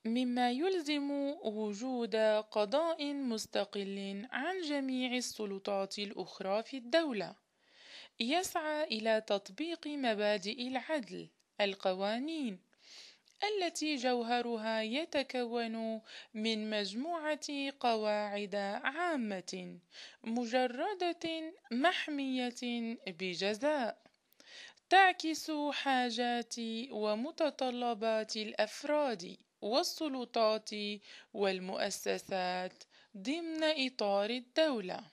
مما يلزم وجود قضاء مستقل عن جميع السلطات الأخرى في الدولة، يسعى إلى تطبيق مبادئ العدل، القوانين التي جوهرها يتكون من مجموعة قواعد عامة مجردة محمية بجزاء، تعكس حاجات ومتطلبات الأفراد والسلطات والمؤسسات ضمن إطار الدولة.